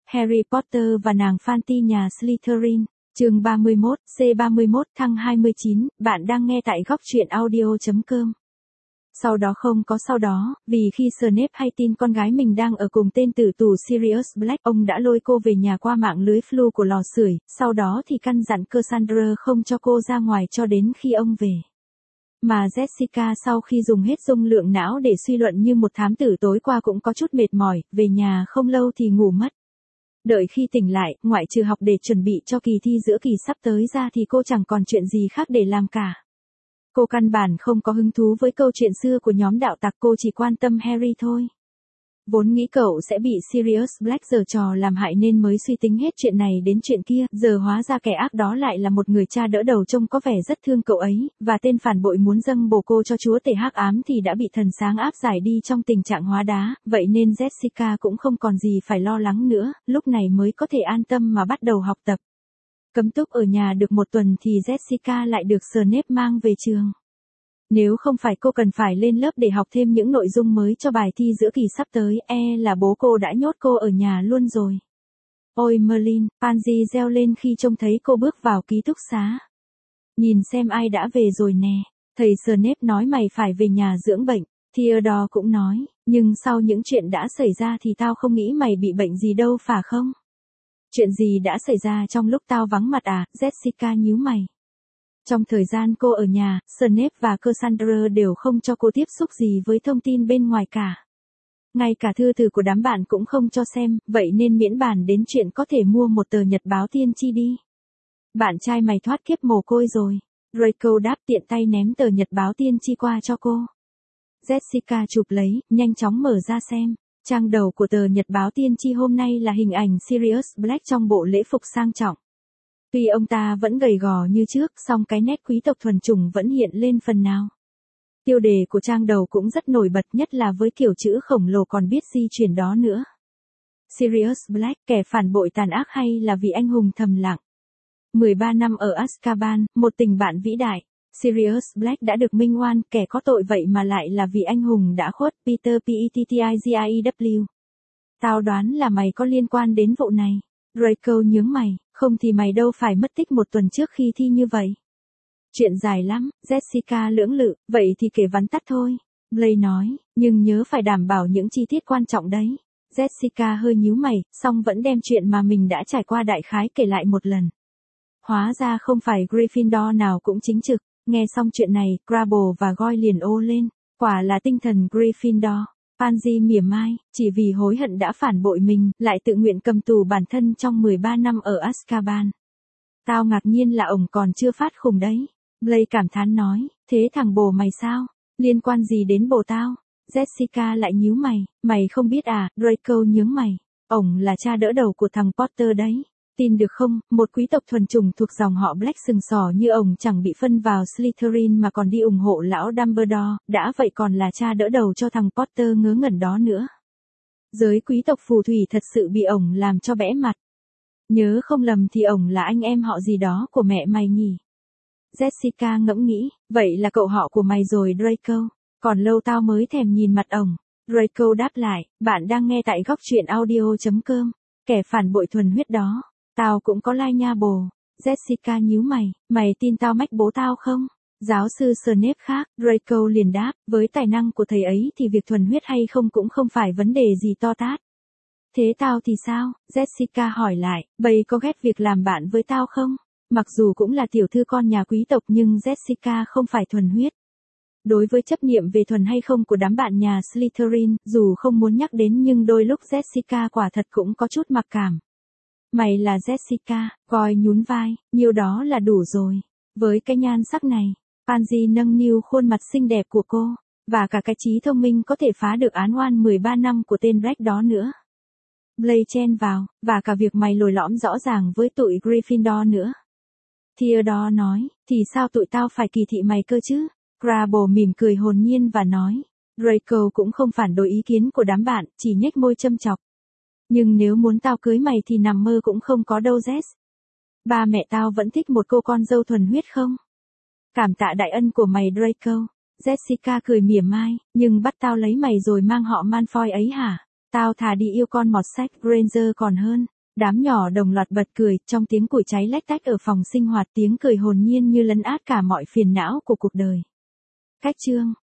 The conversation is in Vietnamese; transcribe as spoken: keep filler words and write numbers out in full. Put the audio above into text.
Harry Potter và nàng Fanty nhà Slytherin, chương ba mươi mốt, C ba mươi mốt thăng hai mươi chín, bạn đang nghe tại góc truyện audio chấm com. Sau đó không có sau đó, vì khi Snape hay tin con gái mình đang ở cùng tên tử tù Sirius Black, ông đã lôi cô về nhà qua mạng lưới flu của lò sưởi, sau đó thì căn dặn Cassandra không cho cô ra ngoài cho đến khi ông về. Mà Jessica sau khi dùng hết dung lượng não để suy luận như một thám tử tối qua cũng có chút mệt mỏi, về nhà không lâu thì ngủ mất. Đợi khi tỉnh lại, ngoại trừ học để chuẩn bị cho kỳ thi giữa kỳ sắp tới ra thì cô chẳng còn chuyện gì khác để làm cả. Cô căn bản không có hứng thú với câu chuyện xưa của nhóm đạo tặc, cô chỉ quan tâm Harry thôi. Vốn nghĩ cậu sẽ bị Sirius Black giở trò làm hại nên mới suy tính hết chuyện này đến chuyện kia, giờ hóa ra kẻ ác đó lại là một người cha đỡ đầu trông có vẻ rất thương cậu ấy, và tên phản bội muốn dâng bồ cô cho chúa tể hắc ám thì đã bị thần sáng áp giải đi trong tình trạng hóa đá, vậy nên Jessica cũng không còn gì phải lo lắng nữa, lúc này mới có thể an tâm mà bắt đầu học tập. Cấm túc ở nhà được một tuần thì Jessica lại được Snape mang về trường. Nếu không phải cô cần phải lên lớp để học thêm những nội dung mới cho bài thi giữa kỳ sắp tới, e là bố cô đã nhốt cô ở nhà luôn rồi. Ôi Merlin, Pansy reo lên khi trông thấy cô bước vào ký túc xá. Nhìn xem ai đã về rồi nè. Thầy Snape nói mày phải về nhà dưỡng bệnh. Theodore cũng nói, nhưng sau những chuyện đã xảy ra thì tao không nghĩ mày bị bệnh gì đâu phải không? Chuyện gì đã xảy ra trong lúc tao vắng mặt à? Jessica nhíu mày. Trong thời gian cô ở nhà, Snape và Cassandra đều không cho cô tiếp xúc gì với thông tin bên ngoài cả. Ngay cả thư từ của đám bạn cũng không cho xem, vậy nên miễn bàn đến chuyện có thể mua một tờ nhật báo tiên tri đi. Bạn trai mày thoát kiếp mồ côi rồi. Draco đáp, tiện tay ném tờ nhật báo tiên tri qua cho cô. Jessica chụp lấy, nhanh chóng mở ra xem. Trang đầu của tờ nhật báo tiên tri hôm nay là hình ảnh Sirius Black trong bộ lễ phục sang trọng. Tuy ông ta vẫn gầy gò như trước, song cái nét quý tộc thuần chủng vẫn hiện lên phần nào. Tiêu đề của trang đầu cũng rất nổi bật, nhất là với kiểu chữ khổng lồ còn biết di chuyển đó nữa. Sirius Black, kẻ phản bội tàn ác hay là vị anh hùng thầm lặng? mười ba năm ở Azkaban, một tình bạn vĩ đại. Sirius Black đã được minh oan, kẻ có tội vậy mà lại là vị anh hùng đã khuất. Peter Pettigrew. Tao đoán là mày có liên quan đến vụ này. Draco nhướng mày, không thì mày đâu phải mất tích một tuần trước khi thi như vậy. Chuyện dài lắm, Jessica lưỡng lự, vậy thì kể vắn tắt thôi. Blaine nói, nhưng nhớ phải đảm bảo những chi tiết quan trọng đấy. Jessica hơi nhíu mày, song vẫn đem chuyện mà mình đã trải qua đại khái kể lại một lần. Hóa ra không phải Gryffindor nào cũng chính trực, nghe xong chuyện này, Crabble và Goyle liền ô lên, quả là tinh thần Gryffindor. Pansy mỉa mai, chỉ vì hối hận đã phản bội mình, lại tự nguyện cầm tù bản thân trong mười ba năm ở Azkaban. Tao ngạc nhiên là ổng còn chưa phát khùng đấy. Blaine cảm thán nói, thế thằng bồ mày sao? Liên quan gì đến bồ tao? Jessica lại nhíu mày, mày không biết à? Draco nhướng mày, ổng là cha đỡ đầu của thằng Potter đấy. Tin được không, một quý tộc thuần chủng thuộc dòng họ Black sừng sỏ như ông chẳng bị phân vào Slytherin mà còn đi ủng hộ lão Dumbledore, đã vậy còn là cha đỡ đầu cho thằng Potter ngớ ngẩn đó nữa. Giới quý tộc phù thủy thật sự bị ổng làm cho bẽ mặt. Nhớ không lầm thì ổng là anh em họ gì đó của mẹ mày nhỉ? Jessica ngẫm nghĩ, vậy là cậu họ của mày rồi Draco, còn lâu tao mới thèm nhìn mặt ổng. Draco đáp lại, bạn đang nghe tại góc truyện audio chấm com, kẻ phản bội thuần huyết đó. Tao cũng có lai nha bồ. Jessica nhíu mày, mày tin tao mách bố tao không? Giáo sư Snape khác, Draco liền đáp, với tài năng của thầy ấy thì việc thuần huyết hay không cũng không phải vấn đề gì to tát. Thế tao thì sao? Jessica hỏi lại, bây có ghét việc làm bạn với tao không? Mặc dù cũng là tiểu thư con nhà quý tộc nhưng Jessica không phải thuần huyết. Đối với chấp niệm về thuần hay không của đám bạn nhà Slytherin, dù không muốn nhắc đến nhưng đôi lúc Jessica quả thật cũng có chút mặc cảm. Mày là Jessica, Goyle nhún vai, nhiêu đó là đủ rồi. Với cái nhan sắc này, Pansy nâng niu khuôn mặt xinh đẹp của cô, và cả cái trí thông minh có thể phá được án oan mười ba năm của tên Black đó nữa. Blaine chen vào, và cả việc mày lồi lõm rõ ràng với tụi Gryffindor nữa. Theodore nói, thì sao tụi tao phải kỳ thị mày cơ chứ? Crabble mỉm cười hồn nhiên và nói, Draco cũng không phản đối ý kiến của đám bạn, chỉ nhếch môi châm chọc. Nhưng nếu muốn tao cưới mày thì nằm mơ cũng không có đâu Jess. Ba mẹ tao vẫn thích một cô con dâu thuần huyết không? Cảm tạ đại ân của mày Draco. Jessica cười mỉa mai, nhưng bắt tao lấy mày rồi mang họ Malfoy ấy hả? Tao thà đi yêu con mọt sách Granger còn hơn. Đám nhỏ đồng loạt bật cười, trong tiếng củi cháy lách tách ở phòng sinh hoạt, tiếng cười hồn nhiên như lấn át cả mọi phiền não của cuộc đời. Cách chương